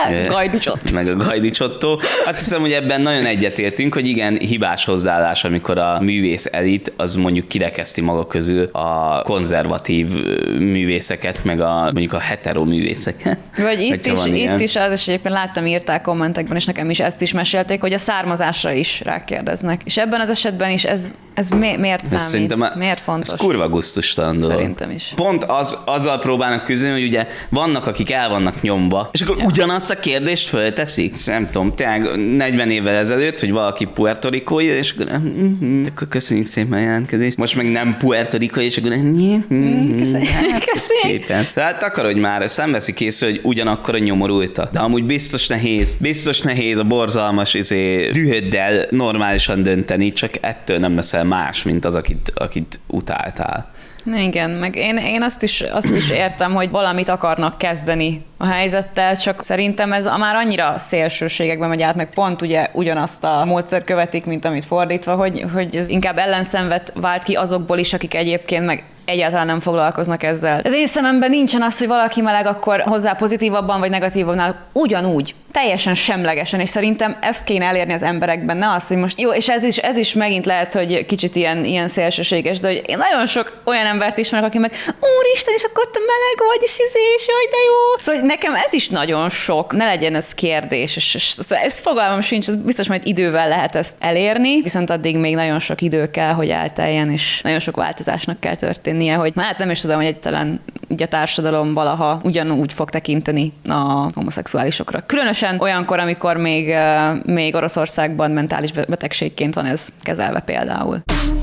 Gajdi Csottó. Meg a Gajdi Csottó. Azt hiszem, hogy ebben nagyon egyetértünk, hogy igen, hibás hozzáállás, amikor a művész elit az mondjuk kirekeszti maga közül a konzervatív művészeket, meg a mondjuk a hetero művészeket. Vagy itt is, itt is az, és egyébként láttam, írták kommentekben, és nekem is ezt is mesélték, hogy a származásra is rákérdeznek. És ebben az esetben is ez, ez mi, miért ez számít? A, miért fontos? Ez kurva gusztustalan dolog. Szerintem is. Pont az, azzal próbálnak küzdeni, hogy ugye vannak, akik el vannak nyomva, és akkor ja. ugyanazt a kérdést fölteszik. Nem tudom, tényleg negyven évvel ezelőtt, hogy valaki puertorikói, és akkor, akkor köszönjük szépen a jelentkezést. Most meg nem puertorikói, és akkor szépen. Tehát akar, hogy már szemveszik észre, hogy ugyanakkor a nyomorultak. De amúgy biztos nehéz, biztos nehéz a borzalmas izé, dühöddel normálisan dönteni, csak ettől nem leszel más, mint az, akit, akit utáltál. Igen, meg én, én azt, is, azt is értem, hogy valamit akarnak kezdeni a helyzettel, csak szerintem ez már annyira szélsőségekben megy át, meg pont ugye ugyanazt a módszer követik, mint amit fordítva, hogy, hogy ez inkább ellenszenvet vált ki azokból is, akik egyébként meg egyáltalán nem foglalkoznak ezzel. Az én szememben nincsen az, hogy valaki meleg, akkor hozzá pozitívabban vagy negatívabban, ugyanúgy, teljesen semlegesen, és szerintem ezt kéne elérni az emberekben, ne az, hogy most jó, és ez is, ez is megint lehet, hogy kicsit ilyen, ilyen szélsőséges, de hogy én nagyon sok olyan embert ismerek, aki meg, úristen, és akkor te meleg vagy, és izé, és jaj, de jó. Szóval nekem ez is nagyon sok, ne legyen ez kérdés, és, és ez fogalmam sincs, biztos majd idővel lehet ezt elérni, viszont addig még nagyon sok idő kell, hogy elteljen, és nagyon sok változásnak kell történnie, hogy hát nem is tudom, hogy egyáltalán ugye a társadalom valaha ugyanúgy fog tekinteni a homoszexuálisokra. Különösen olyankor, amikor még, még Oroszországban mentális betegségként van ez kezelve például.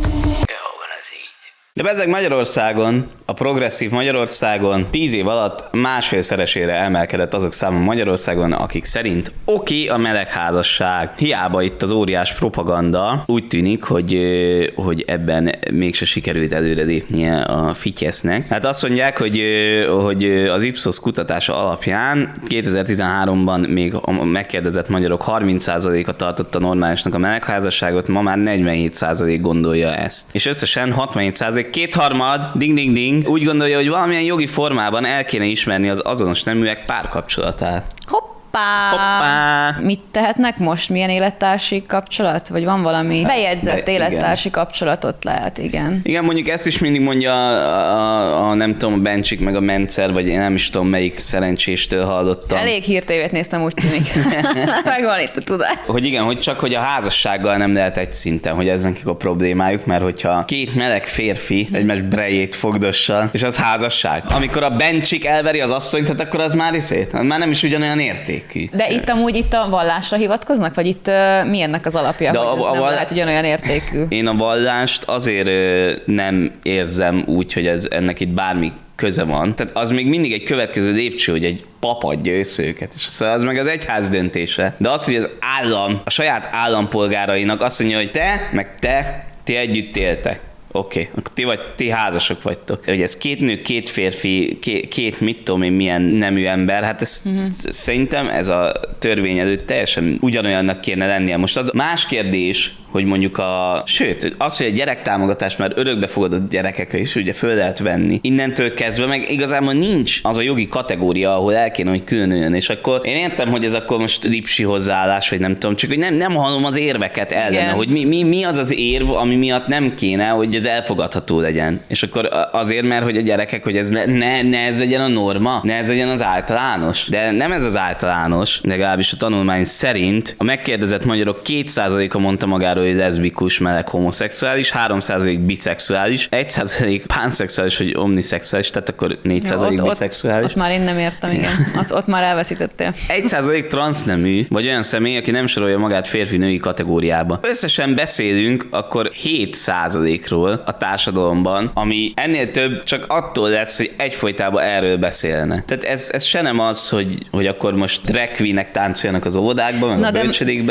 De bezzeg Magyarországon, a progresszív Magyarországon tíz év alatt másfélszeresére emelkedett azok száma Magyarországon, akik szerint oké a melegházasság. Hiába itt az óriás propaganda, úgy tűnik, hogy, hogy ebben mégse sikerült előrelépnie a Fityesznek. Hát azt mondják, hogy, hogy az Ipsos kutatása alapján kétezer-tizenháromban még a megkérdezett magyarok harminc százaléka tartotta normálisnak a melegházasságot, ma már negyvenhét százalék gondolja ezt. És összesen hatvanhét százalék kétharmad, ding-ding-ding, úgy gondolja, hogy valamilyen jogi formában el kéne ismerni az azonos neműek párkapcsolatát. Hoppá! Hoppá! Mit tehetnek most? Milyen élettársi kapcsolat? Vagy van valami bejegyzett Be, élettársi igen. kapcsolatot lehet, igen. Igen, mondjuk ezt is mindig mondja a, a, a nem tudom, a Bencsik meg a Mencer, vagy én nem is tudom, melyik szerencséstől hallottam. Elég hírtévét néztem, úgy tűnik. Megvan itt a tudás. Hogy igen, hogy csak hogy a házassággal nem lehet egy szinten, hogy ez nekik a problémájuk, mert hogyha két meleg férfi egymás brejét fogdossal, és az házasság. Amikor a Bencsik elveri az asszonyt, hát akkor az már iszét, már nem is ugyanolyan érték. De itt amúgy itt a vallásra hivatkoznak? Vagy itt uh, mi ennek az alapja, de hogy a, ez a nem val... lehet ugyanolyan értékű? Én a vallást azért uh, nem érzem úgy, hogy ez, ennek itt bármi köze van. Tehát az még mindig egy következő lépcső, hogy egy pap adja össze őket. És az meg az egyház döntése. De az, hogy az állam, a saját állampolgárainak azt mondja, hogy te, meg te, ti együtt éltek. Oké, okay. Akkor ti, vagy, ti házasok vagytok. Hogy ez két nő, két férfi, két, két mit tudom én milyen nemű ember, hát ez, uh-huh. szerintem ez a törvény előtt teljesen ugyanolyannak kéne lennie. Most az más kérdés, hogy mondjuk a... Sőt, az, hogy a gyerektámogatás már örökbefogadott gyerekekre is ugye föl lehet venni. Innentől kezdve meg igazából nincs az a jogi kategória, ahol el kéne, hogy különüljön. És akkor én értem, hogy ez akkor most lipsi hozzáállás, vagy nem tudom, csak hogy nem, nem hallom az érveket ellene, igen. hogy mi, mi, mi az az érv, ami miatt nem kéne, hogy ez elfogadható legyen. És akkor azért, mert hogy a gyerekek, hogy ez ne, ne, ne ez legyen a norma, ne ez legyen az általános. De nem ez az általános, legalábbis a tanulmány szerint a megkérdezett magyarok két százaléka mondta magáról, hogy leszbikus, meleg, homoszexuális, három százalék biszexuális, egy százalék pánszexuális, vagy omniszexuális, tehát akkor négy százalék ja, ott, biszexuális. Ott, ott már én nem értem, igen. Az, ott már elveszítettél. egy százalék transznemű, vagy olyan személy, aki nem sorolja magát férfi-női kategóriába. Összesen beszélünk akkor hét százalékról a társadalomban, ami ennél több csak attól lesz, hogy egyfolytában erről beszélne. Tehát ez, ez se nem az, hogy, hogy akkor most drag queenek táncoljanak az óvodákban, meg Na a bölcsödékben.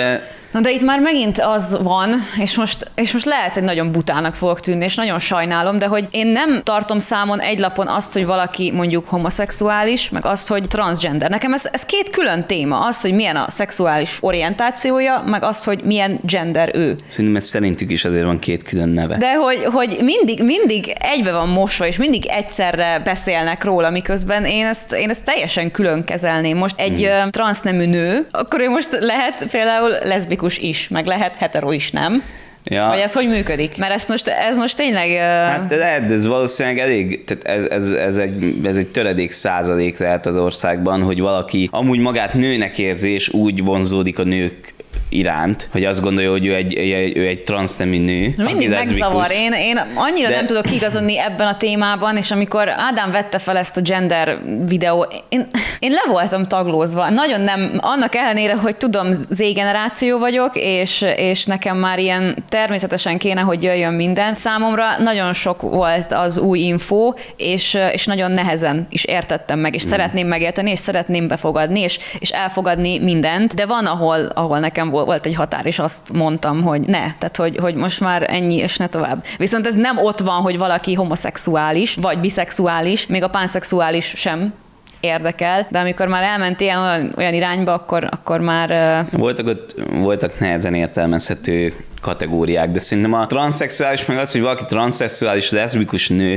Na de itt már megint az van, és most, és most lehet, hogy nagyon butának fogok tűnni, és nagyon sajnálom, de hogy én nem tartom számon egy lapon azt, hogy valaki mondjuk homoszexuális, meg azt, hogy transgender. Nekem ez, ez két külön téma. Az, hogy milyen a szexuális orientációja, meg az, hogy milyen gender ő. Szerintem ez szerintük is azért van két külön neve. De hogy, hogy mindig, mindig egybe van mosva, és mindig egyszerre beszélnek róla, miközben én ezt, én ezt teljesen külön kezelném. Most egy hmm. transznemű nő, akkor ő most lehet például leszbikus is, meg lehet hetero is, nem? Ja. Vagy ez hogy működik? Mert ez most, ez most tényleg... Uh... Hát de lehet, de ez valószínűleg elég, tehát ez, ez, ez, egy, ez egy töredék százalék lehet az országban, hogy valaki amúgy magát nőnek érzi, és úgy vonzódik a nők iránt, hogy azt gondolja, hogy ő egy, ő egy transznemű nő. Mindig megzavar. Én, én annyira de... nem tudok igazodni ebben a témában, és amikor Ádám vette fel ezt a gender videó, én, én le voltam taglózva. Nagyon nem, annak ellenére, hogy tudom, Z-generáció vagyok, és, és nekem már ilyen természetesen kéne, hogy jöjjön minden. Számomra nagyon sok volt az új info, és, és nagyon nehezen is értettem meg, és mm. szeretném megérteni, és szeretném befogadni, és, és elfogadni mindent, de van, ahol, ahol nekem volt volt egy határ, és azt mondtam, hogy ne, tehát hogy, hogy most már ennyi, és ne tovább. Viszont ez nem ott van, hogy valaki homoszexuális, vagy biszexuális, még a pánszexuális sem érdekel, de amikor már elment ilyen olyan, olyan irányba, akkor, akkor már... Uh... Voltak ott, voltak nehezen értelmezhető kategóriák, de szerintem a transzexuális, meg az, hogy valaki transzexuális, leszbikus nő,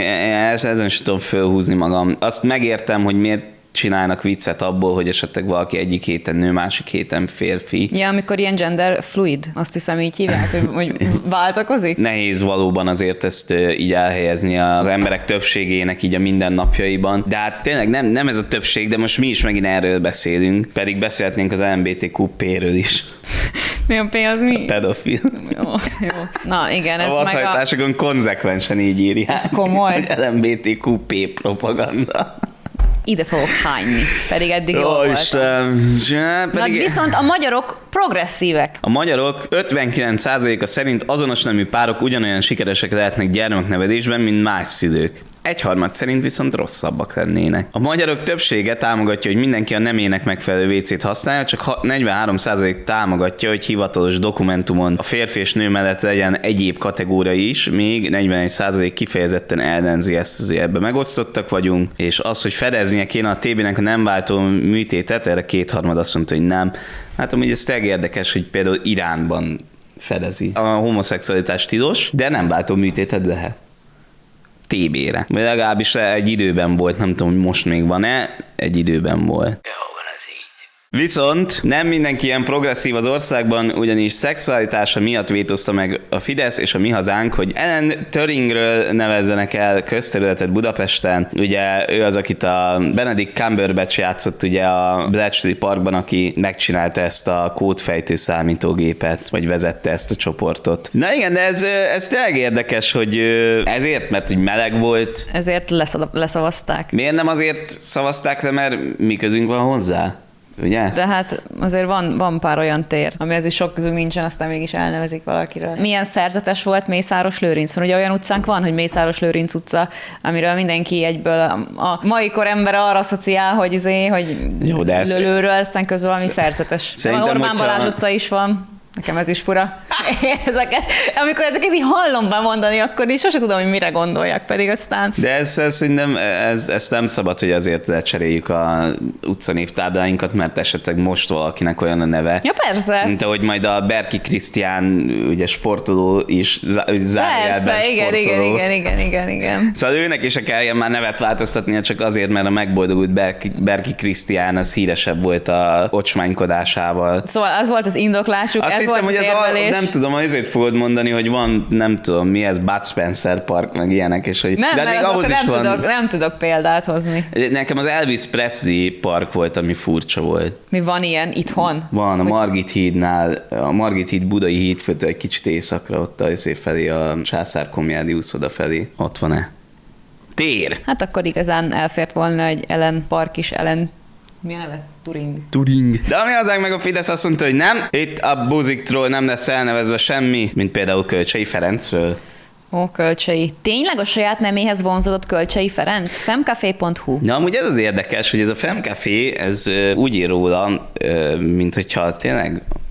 ezen sem tudom fölhúzni magam. Azt megértem, hogy miért csinálnak viccet abból, hogy esetleg valaki egyik héten nő, másik héten férfi. Ja, amikor ilyen gender fluid, azt hiszem így hívják, hogy, hogy váltakozik. Nehéz valóban azért ezt így elhelyezni az emberek többségének így a mindennapjaiban, de hát tényleg nem, nem ez a többség, de most mi is megint erről beszélünk, pedig beszélhetnénk az el em bé té kú pé-ről is. Mi a P az mi? A pedofil. Jó, jó. Na igen, ez a meg a... vadhajtásokon konzekvensen így írják. Ez komoly. el em bé té kú pé propaganda. Ide fogok hányni, pedig eddig jól voltam. Pedig... Na, viszont a magyarok progresszívek. A magyarok ötvenkilenc százaléka szerint azonos nemű párok ugyanolyan sikeresek lehetnek gyermeknevelésben, mint más szülők. Egyharmad szerint viszont rosszabbak lennének. A magyarok többsége támogatja, hogy mindenki a nemének megfelelő vécét használja, csak negyvenhárom százalék támogatja, hogy hivatalos dokumentumon a férfi és nő mellett legyen egyéb kategória is, még negyvenegy százalék kifejezetten ellenzi ezt, azért ebbe megosztottak vagyunk, és az, hogy fedeznie kéne a té bének a nem váltó műtétet, erre kétharmad azt mondta, hogy nem. Hát amúgy ez tényleg érdekes, hogy például Iránban fedezi. A homoszexualitás tilos, de nem váltó műtéted lehet. té bére. Vagy legalábbis egy időben volt, nem tudom, hogy most még van-e, egy időben volt. Viszont nem mindenki ilyen progresszív az országban, ugyanis szexualitása miatt vétózta meg a Fidesz és a Mi Hazánk, hogy Ellen Turingről nevezzenek el közterületet Budapesten. Ugye ő az, akit a Benedict Cumberbatch játszott ugye a Bletchley Parkban, aki megcsinálta ezt a kódfejtő számítógépet, vagy vezette ezt a csoportot. Na igen, de ez, ez tényleg érdekes, hogy ezért, mert hogy meleg volt. Ezért leszavazták. Miért nem azért szavazták le, mert mi közünk van hozzá? Ugye? De hát azért van, van pár olyan tér, ami azért sok közül nincsen, aztán mégis elnevezik valakiről. Milyen szerzetes volt Mészáros Lőrinc? Mert ugye olyan utcánk van, hogy Mészáros Lőrinc utca, amiről mindenki egyből a, a mai kor ember arra asszociál, hogy izé, hogy jó, de ez lölőről, aztán közül valami szerzetes. Szerintem, Orbán hogyha... Balázs utca is van. Nekem ez is fura. Ezeket, amikor ezeket így hallom bemondani, akkor is sose tudom, hogy mire gondoljak, pedig aztán... De ez, ez, szerintem, ez, ez nem szabad, hogy azért lecseréljük a utcanévtábláinkat, mert esetleg most valakinek olyan a neve. Ja, persze. Mint ahogy majd a Berki Krisztián, ugye sportoló is, zárójelben persze, igen, igen, igen, igen, igen, igen. Szóval őnek is kelljen már nevet változtatnia, csak azért, mert a megboldogult Berki, Berki Krisztián az híresebb volt a ocsmánykodásával. Szóval az volt az indoklásuk. Azt hittem, hogy ez a, nem tudom, azért fogod mondani, hogy van, nem tudom, mi ez, Bud Spencer Park, meg ilyenek, és hogy... Nem, de mert ahhoz nem, van... tudok, nem tudok példát hozni. Nekem az Elvis Presley Park volt, ami furcsa volt. Mi van ilyen itthon? Van, a Margit hídnál, a Margit híd budai hídfőtől egy kicsit északra, ott a felé, a Császár Komjádi úszoda felé. Ott van-e? Tér! Hát akkor igazán elfért volna egy Ellen Park is, Ellen... Mi a neve? Turing. Turing. De ami hozzánk meg a Fidesz azt mondta, hogy nem, itt a buziktról nem lesz elnevezve semmi, mint például Kölcsei Ferencről. Ó, Kölcsei. Tényleg a saját neméhez vonzódott Kölcsei Ferenc? femcafé pont hu. Na, amúgy ez az érdekes, hogy ez a Femcafé, ez úgy ír róla, mint hogyha tényleg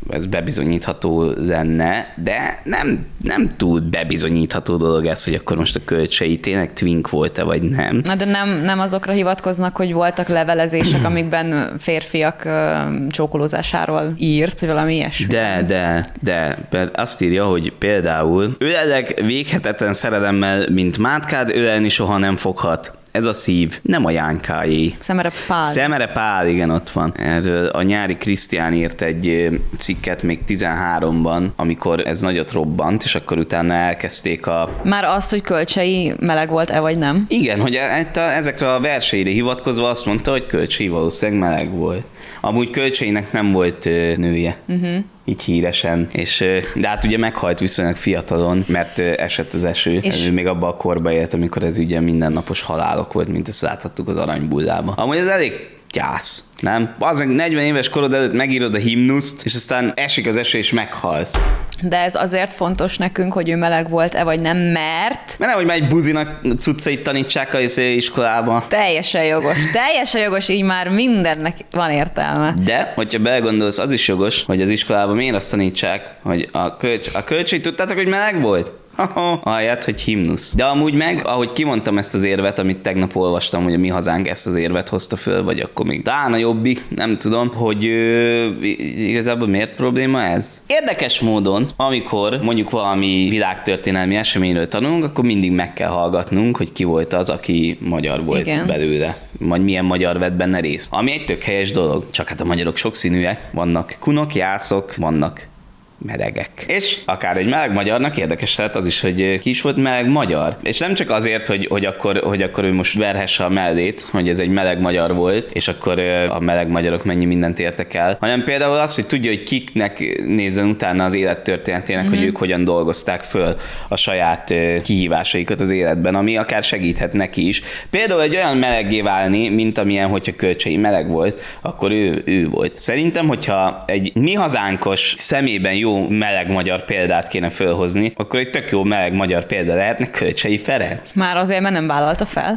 ez bebizonyítható lenne, de nem, nem túl bebizonyítható dolog ez, hogy akkor most a Kölcsei tényleg twink volt-e, vagy nem. Na de nem, nem azokra hivatkoznak, hogy voltak levelezések, amikben férfiak ö, csókolózásáról írt, vagy valami ilyesmi. De, de, de, mert azt írja, hogy például ölelek véghetetlen szerelemmel, mint mátkád, ölelni soha nem foghat. Ez a szív, nem a Jánkáé. Szemere Pál. Szemere Pál, igen, ott van. Erről a Nyári Krisztián írt egy cikket még tizenháromban, amikor ez nagyot robbant, és akkor utána elkezdték a... Már az, hogy Kölcsei meleg volt-e, vagy nem? Igen, hogy ezekre a verseire hivatkozva azt mondta, hogy Kölcsei valószínűleg meleg volt. Amúgy Kölcseinek nem volt nője. Uh-huh. Így híresen. És, de hát ugye meghalt viszonylag fiatalon, mert esett az eső. És... Ő még abban a korban élt, amikor ez ugye mindennapos halálok volt, mint ezt láthattuk az Aranybullában. Amúgy ez elég gyász, nem? Az negyven éves korod előtt megírod a himnuszt, és aztán esik az eső, és meghalsz. De ez azért fontos nekünk, hogy ő meleg volt-e, vagy nem, mert... Mert nem, hogy már egy buzinak cuccait tanítsák az iskolában. Teljesen jogos. Teljesen jogos, így már mindennek van értelme. De, hogyha belegondolsz, az is jogos, hogy az iskolában miért azt tanítsák, hogy a, kölcs, a kölcsei tudtátok, hogy meleg volt? Ahelyett, hogy himnusz. De amúgy meg, ahogy kimondtam ezt az érvet, amit tegnap olvastam, hogy a Mi Hazánk ezt az érvet hozta föl, vagy akkor még Dán a Jobbik, nem tudom, hogy ö, igazából miért probléma ez? Érdekes módon, amikor mondjuk valami világtörténelmi eseményről tanulunk, akkor mindig meg kell hallgatnunk, hogy ki volt az, aki magyar volt Igen. belőle. Vagy milyen magyar vett benne részt. Ami egy tök helyes dolog. Csak hát a magyarok sokszínűek. Vannak kunok, jászok, vannak melegek. És akár egy meleg magyarnak érdekes lehet az is, hogy ki is volt meleg magyar. És nem csak azért, hogy, hogy, akkor, hogy akkor ő most verhesse a mellét, hogy ez egy meleg magyar volt, és akkor a meleg magyarok mennyi mindent értek el, hanem például az, hogy tudja, hogy kiknek nézzen utána az élettörténetének, mm-hmm. hogy ők hogyan dolgozták föl a saját kihívásaikat az életben, ami akár segíthet neki is. Például egy olyan meleggé válni, mint amilyen, hogyha Kölcsei meleg volt, akkor ő, ő volt. Szerintem, hogyha egy Mi Hazánkos szemében jó meleg magyar példát kéne fölhozni, akkor egy tök jó meleg magyar példa lehetne Kölcsei Ferenc. Már azért, mert nem vállalta fel.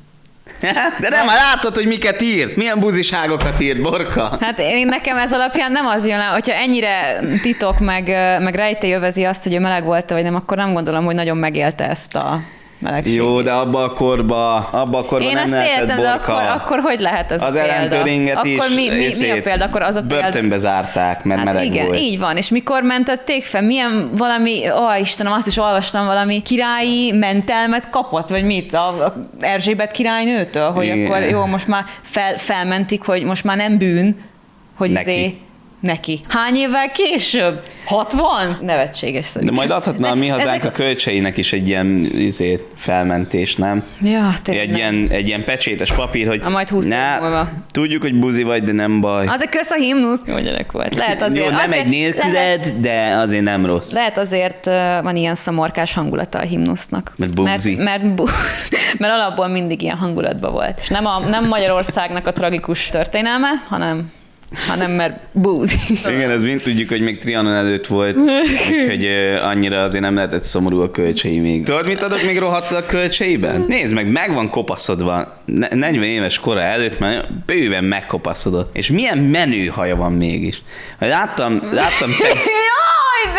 De nem, már látod, hogy miket írt? Milyen buziságokat írt, Borka? Hát én nekem ez alapján nem az jön le, hogyha ennyire titok meg, meg rejtély övezi azt, hogy ő meleg volt, vagy nem, akkor nem gondolom, hogy nagyon megélte ezt a melegség. Jó, de abba a korba, abba a korba én nem lehetett, értem, Borka. Akkor, akkor hogy lehet ez az a példa? Az Ellen Töringet is. Akkor mi, mi, mi a példa? Akkor az a példa... Börtönbe zárták, mert hát meleg igen, volt. Így van. És mikor mentették fel? Milyen valami, ó Istenem, azt is olvastam, valami királyi mentelmet kapott, vagy mit? A, a Erzsébet királynőtől, hogy igen. Akkor jó, most már fel, felmentik, hogy most már nem bűn, hogy neki. Izé, neki. Hány évvel később? hatvan? Nevetséges szerintem. De majd adhatna a Mi Hazánk a Kölcseinek is egy ilyen izé, felmentés, nem? Ja, tényleg. Egy ilyen, egy ilyen pecsétes papír, hogy a majd húsz év múlva. Tudjuk, hogy buzi vagy, de nem baj. Azért kösz a himnusz. Jó gyerek volt. Lehet azért. Jó, nem azért, egy nélküled, lehet, de azért nem rossz. Lehet azért van ilyen szomorkás hangulata a himnusznak. Mert buzi. Mert, mert, bu, mert alapból mindig ilyen hangulatban volt. És nem, a, nem Magyarországnak a tragikus történelme, hanem hanem mert búzi. Igen, ez mind tudjuk, hogy még Trianon előtt volt, úgyhogy uh, annyira azért nem lehetett szomorú a Kölcsei még. Tudod, mit adok még rohadtul a Kölcseiben? Nézd meg, meg van kopaszodva negyven éves kora előtt, már bőven megkopaszodott. És milyen menő haja van mégis. Láttam, láttam... Te... Jaj, de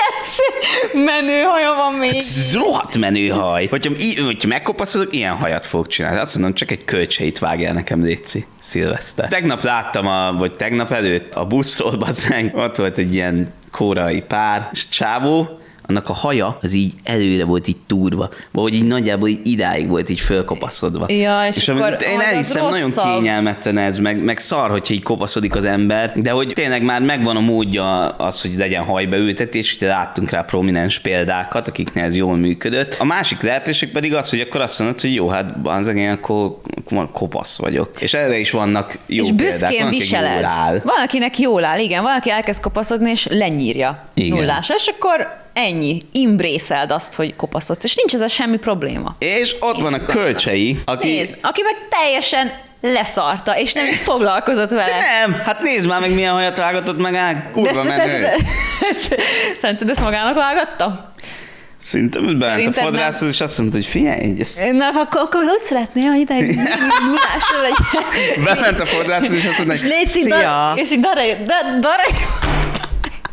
ilyen menő haja van még. Ez rohadt menő haj. Hogyha, hogyha megkopaszodok, ilyen hajat fog csinálni. Azt mondom, csak egy Kölcseit vágjál nekem, léci. Szilveszter. Tegnap láttam, a, vagy tegnap előtt a buszról, bazzánk, ott volt egy ilyen kórai pár, és csávó, annak a haja az így előre volt így túrva, vagy így nagyjából így idáig volt így fölkopaszodva. Ja, és, és akkor én elhiszem, nagyon kényelmetlen ez, meg, meg szar, hogyha így kopaszodik az ember, de hogy tényleg már megvan a módja az, hogy legyen hajbeültetés, ugye láttunk rá prominens példákat, akiknél ez jól működött. A másik lehetőség pedig az, hogy akkor azt mondod, hogy jó, hát az én akkor kopasz vagyok. És erre is vannak jó és példák. És büszkén viseled. Van, akinek jól áll, igen, van, aki elkezd kopaszodni, és lenyírja nullásra, és akkor ennyi. Imbrészeld azt, hogy kopaszodsz, és nincs ezzel semmi probléma. És ott van a Kölcsei, aki... Nézd, aki meg teljesen leszarta, és nem foglalkozott vele. De nem, hát nézd már meg, milyen hajat vágatott meg el, kurva menő. Szerinted ezt magának vágatta? Szerintem bement a fodrászhoz, és azt mondta, hogy figyelj, ezt... Na, akkor, akkor hogy szeretnél, hogy ide egy nullásra legyen? Bement a fodrászhoz, és azt mondta, hogy szia! És így daraj, daraj...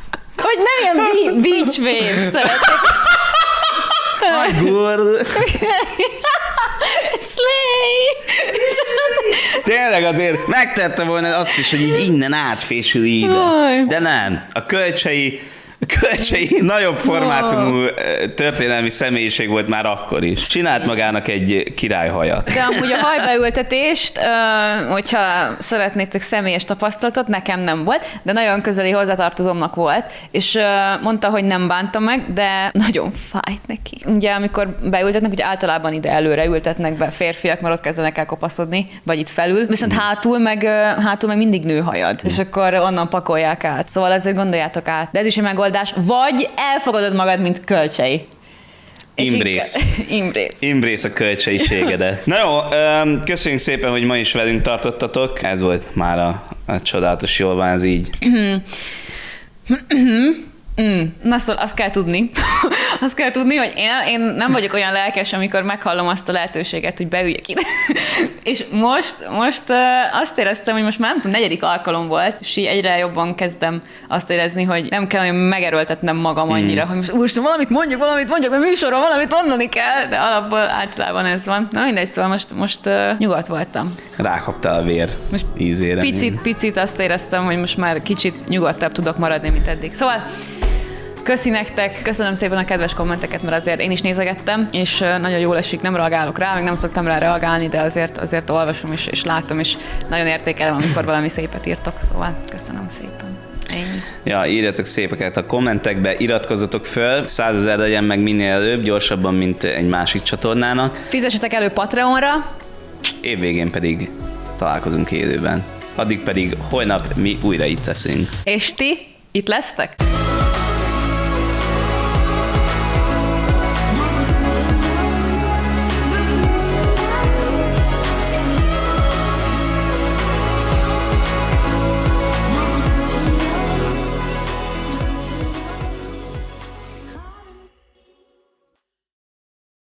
hogy nem ilyen be- beach wave szeretek. Gord. Slay! Tényleg azért megtette volna azt is, hogy így innen átfésül ide. De nem. A Kölcsei, a Kölcsei nagyobb formátumú történelmi személyiség volt már akkor is. Csinált magának egy királyhajat. De amúgy a hajbeültetést, hogyha szeretnétek személyes tapasztalatot, nekem nem volt, de nagyon közeli hozzátartozómnak volt, és mondta, hogy nem bánta meg, de nagyon fájt neki. Ugye, amikor beültetnek, ugye általában ide előre ültetnek be férfiak, mert ott kezdenek el kopaszodni, vagy itt felül, viszont hátul meg, hátul meg mindig nő hajad, és akkor onnan pakolják át. Szóval ezért gondoljátok át. De ez is egy megoldás, vagy elfogadod magad, mint Kölcsei. Imbrész. Imbrész. Imbrész a kölcseiségedet. Na jó, köszönjük szépen, hogy ma is velünk tartottatok. Ez volt már a, a csodálatos, jól van ez így. Mm. Na szóval azt kell tudni, azt kell tudni, hogy én, én nem vagyok olyan lelkes, amikor meghallom azt a lehetőséget, hogy beüljek ide. És most, most uh, azt éreztem, hogy most már nem tudom, negyedik alkalom volt, és így egyre jobban kezdem azt érezni, hogy nem kell olyan megerőltetnem magam annyira, mm. hogy most úristen, valamit mondjak, valamit mondjak, mert műsorban valamit mondani kell, de alapból általában ez van. Na mindegy, szóval most, most uh, nyugodt voltam. Rákaptál a vér most ízére. Picit, picit azt éreztem, hogy most már kicsit nyugodtabb tudok maradni, mint eddig. Szóval köszi nektek, köszönöm szépen a kedves kommenteket, mert azért én is nézegettem, és nagyon jól esik, nem reagálok rá, meg nem szoktam rá reagálni, de azért, azért olvasom és, és látom, és nagyon értékelem, amikor valami szépet írtok, szóval köszönöm szépen. Ennyi. Ja, írjatok szépeket a kommentekbe, iratkozzatok föl, százezer legyen meg minél előbb, gyorsabban, mint egy másik csatornának. Fizessetek elő Patreonra. Évvégén pedig találkozunk élőben. Addig pedig holnap mi újra itt leszünk. És ti itt lesztek?